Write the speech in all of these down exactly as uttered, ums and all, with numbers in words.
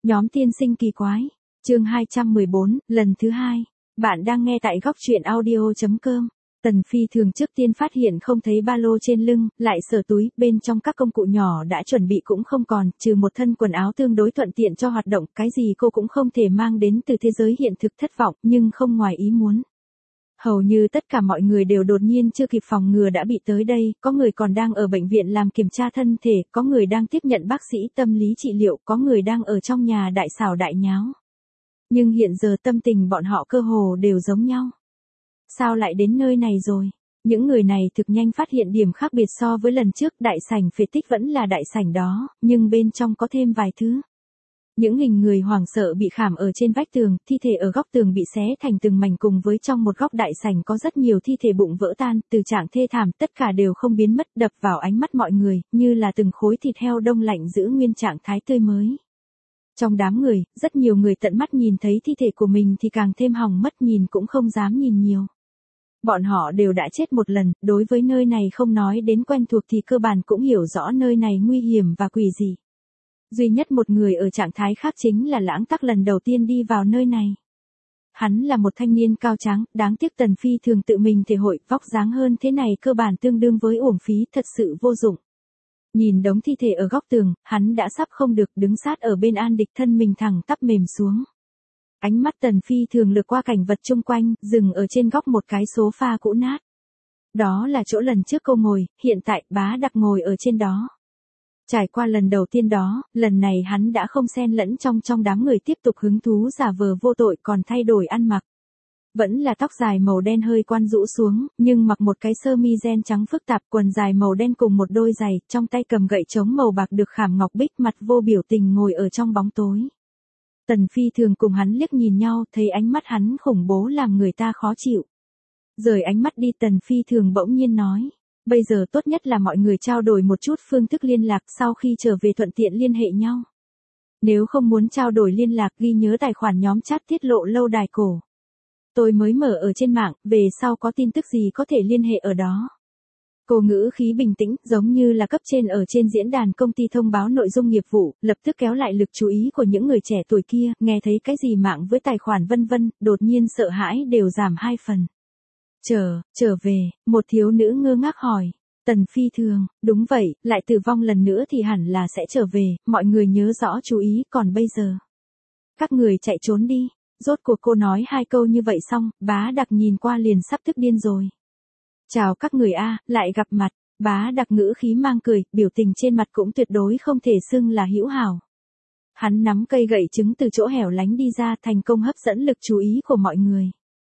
Nhóm tiên sinh kỳ quái. Chương hai trăm mười bốn, lần thứ hai. Bạn đang nghe tại góc truyện audio chấm com. Tần Phi thường trước tiên phát hiện không thấy ba lô trên lưng, lại sờ túi, bên trong các công cụ nhỏ đã chuẩn bị cũng không còn, trừ một thân quần áo tương đối thuận tiện cho hoạt động, cái gì cô cũng không thể mang đến từ thế giới hiện thực thất vọng, nhưng không ngoài ý muốn. Hầu như tất cả mọi người đều đột nhiên chưa kịp phòng ngừa đã bị tới đây, có người còn đang ở bệnh viện làm kiểm tra thân thể, có người đang tiếp nhận bác sĩ tâm lý trị liệu, có người đang ở trong nhà đại xảo đại nháo. Nhưng hiện giờ tâm tình bọn họ cơ hồ đều giống nhau. Sao lại đến nơi này rồi? Những người này thực nhanh phát hiện điểm khác biệt so với lần trước, đại sảnh phế tích vẫn là đại sảnh đó, nhưng bên trong có thêm vài thứ. Những hình người hoảng sợ bị khảm ở trên vách tường, thi thể ở góc tường bị xé thành từng mảnh, cùng với trong một góc đại sảnh có rất nhiều thi thể bụng vỡ tan, từ trạng thê thảm, tất cả đều không biến mất, đập vào ánh mắt mọi người, như là từng khối thịt heo đông lạnh giữ nguyên trạng thái tươi mới. Trong đám người, rất nhiều người tận mắt nhìn thấy thi thể của mình thì càng thêm hỏng mất, nhìn cũng không dám nhìn nhiều. Bọn họ đều đã chết một lần, đối với nơi này không nói đến quen thuộc thì cơ bản cũng hiểu rõ nơi này nguy hiểm và quỷ dị. Duy nhất một người ở trạng thái khác chính là Lãng Tắc lần đầu tiên đi vào nơi này. Hắn là một thanh niên cao tráng, đáng tiếc Tần Phi thường tự mình thể hội, vóc dáng hơn thế này cơ bản tương đương với uổng phí, thật sự vô dụng. Nhìn đống thi thể ở góc tường, hắn đã sắp không được, đứng sát ở bên An Địch, thân mình thẳng tắp mềm xuống. Ánh mắt Tần Phi thường lướt qua cảnh vật chung quanh, dừng ở trên góc một cái sofa cũ nát. Đó là chỗ lần trước cô ngồi, hiện tại Bá Đặc ngồi ở trên đó. Trải qua lần đầu tiên đó, lần này hắn đã không xen lẫn trong trong đám người tiếp tục hứng thú giả vờ vô tội, còn thay đổi ăn mặc. Vẫn là tóc dài màu đen hơi quan rũ xuống, nhưng mặc một cái sơ mi ren trắng phức tạp, quần dài màu đen cùng một đôi giày, trong tay cầm gậy trống màu bạc được khảm ngọc bích, mặt vô biểu tình ngồi ở trong bóng tối. Tần Phi thường cùng hắn liếc nhìn nhau, thấy ánh mắt hắn khủng bố làm người ta khó chịu. Rời ánh mắt đi, Tần Phi thường bỗng nhiên nói. Bây giờ tốt nhất là mọi người trao đổi một chút phương thức liên lạc, sau khi trở về thuận tiện liên hệ nhau. Nếu không muốn trao đổi liên lạc, ghi nhớ tài khoản nhóm chat tiết lộ lâu đài cổ. Tôi mới mở ở trên mạng, về sau có tin tức gì có thể liên hệ ở đó. Cô ngữ khí bình tĩnh, giống như là cấp trên ở trên diễn đàn công ty thông báo nội dung nghiệp vụ, lập tức kéo lại lực chú ý của những người trẻ tuổi kia, nghe thấy cái gì mạng với tài khoản vân vân, đột nhiên sợ hãi đều giảm hai phần. Trở, trở về, một thiếu nữ ngơ ngác hỏi. Tần Phi thường, đúng vậy, lại tử vong lần nữa thì hẳn là sẽ trở về, mọi người nhớ rõ chú ý, còn bây giờ. Các người chạy trốn đi. Rốt cuộc cô nói hai câu như vậy xong, Bá Đặc nhìn qua liền sắp tức điên rồi. Chào các người a, lại gặp mặt. Bá Đặc ngữ khí mang cười, biểu tình trên mặt cũng tuyệt đối không thể xưng là hữu hảo. Hắn nắm cây gậy trứng từ chỗ hẻo lánh đi ra, thành công hấp dẫn lực chú ý của mọi người.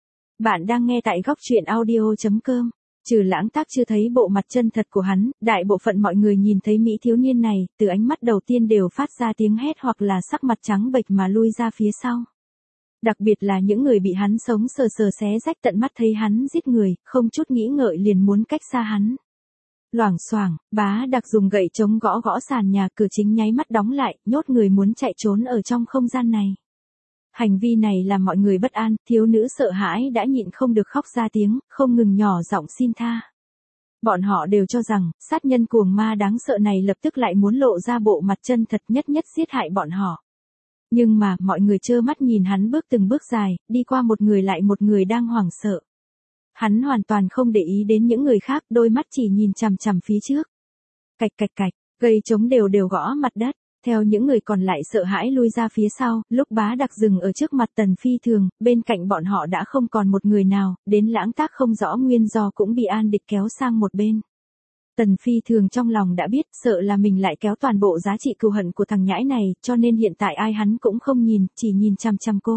Bạn đang nghe tại góc truyện audio chấm com. Trừ Lãng Tác chưa thấy bộ mặt chân thật của hắn, đại bộ phận mọi người nhìn thấy mỹ thiếu niên này, từ ánh mắt đầu tiên đều phát ra tiếng hét hoặc là sắc mặt trắng bệch mà lui ra phía sau. Đặc biệt là những người bị hắn sống sờ sờ xé rách, tận mắt thấy hắn giết người, không chút nghĩ ngợi liền muốn cách xa hắn. Loảng xoảng, Bá Đặc dùng gậy trống gõ gõ sàn nhà, cửa chính nháy mắt đóng lại, nhốt người muốn chạy trốn ở trong không gian này. Hành vi này làm mọi người bất an, thiếu nữ sợ hãi đã nhịn không được khóc ra tiếng, không ngừng nhỏ giọng xin tha. Bọn họ đều cho rằng, sát nhân cuồng ma đáng sợ này lập tức lại muốn lộ ra bộ mặt chân thật, nhất nhất giết hại bọn họ. Nhưng mà, mọi người trơ mắt nhìn hắn bước từng bước dài, đi qua một người lại một người đang hoảng sợ. Hắn hoàn toàn không để ý đến những người khác, đôi mắt chỉ nhìn chằm chằm phía trước. Cạch cạch cạch, gây trống đều đều gõ mặt đất. Theo những người còn lại sợ hãi lui ra phía sau, lúc Bá Đặc dừng ở trước mặt Tần Phi thường, bên cạnh bọn họ đã không còn một người nào, đến Lãng Tác không rõ nguyên do cũng bị An Địch kéo sang một bên. Tần Phi thường trong lòng đã biết, sợ là mình lại kéo toàn bộ giá trị cừu hận của thằng nhãi này, cho nên hiện tại ai hắn cũng không nhìn, chỉ nhìn chằm chằm cô.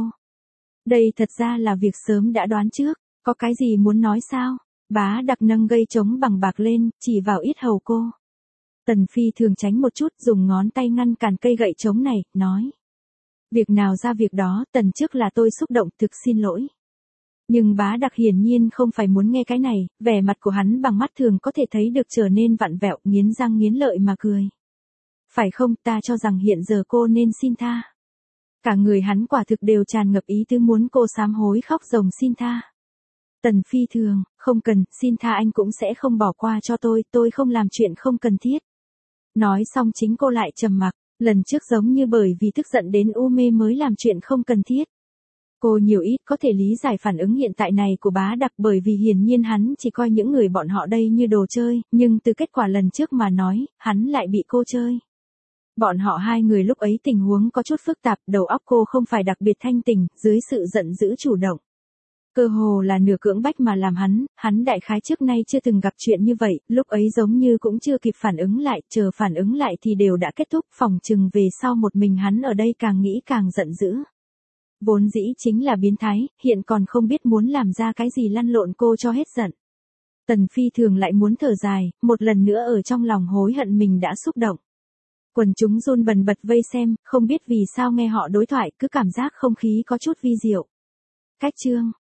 Đây thật ra là việc sớm đã đoán trước, có cái gì muốn nói sao? Bá Đặc nâng gây trống bằng bạc lên, chỉ vào yết hầu cô. Tần Phi thường tránh một chút, dùng ngón tay ngăn cản cây gậy trống này, nói. Việc nào ra việc đó, Tần trước là tôi xúc động, thực xin lỗi. Nhưng Bá Đặc hiển nhiên không phải muốn nghe cái này, vẻ mặt của hắn bằng mắt thường có thể thấy được trở nên vặn vẹo, nghiến răng nghiến lợi mà cười. Phải không, ta cho rằng hiện giờ cô nên xin tha. Cả người hắn quả thực đều tràn ngập ý tứ muốn cô sám hối khóc ròng xin tha. Tần Phi thường, không cần, xin tha anh cũng sẽ không bỏ qua cho tôi, tôi không làm chuyện không cần thiết. Nói xong chính cô lại trầm mặc, Lần trước giống như bởi vì tức giận đến u mê mới làm chuyện không cần thiết. Cô nhiều ít có thể lý giải phản ứng hiện tại này của bá đặc bởi vì hiển nhiên hắn chỉ coi những người bọn họ đây như đồ chơi, nhưng từ kết quả lần trước mà nói, hắn lại bị cô chơi. Bọn họ hai người lúc ấy tình huống có chút phức tạp, đầu óc cô không phải đặc biệt thanh tỉnh, dưới sự giận dữ chủ động. Cơ hồ là nửa cưỡng bách mà làm hắn, hắn đại khái trước nay chưa từng gặp chuyện như vậy, lúc ấy giống như cũng chưa kịp phản ứng lại, chờ phản ứng lại thì đều đã kết thúc, phòng chừng về sau một mình hắn ở đây càng nghĩ càng giận dữ. Vốn dĩ chính là biến thái, hiện còn không biết muốn làm ra cái gì lăn lộn cô cho hết giận. Tần Phi thường lại muốn thở dài, một lần nữa ở trong lòng hối hận mình đã xúc động. Quần chúng run bần bật vây xem, không biết vì sao nghe họ đối thoại cứ cảm giác không khí có chút vi diệu. Cách chương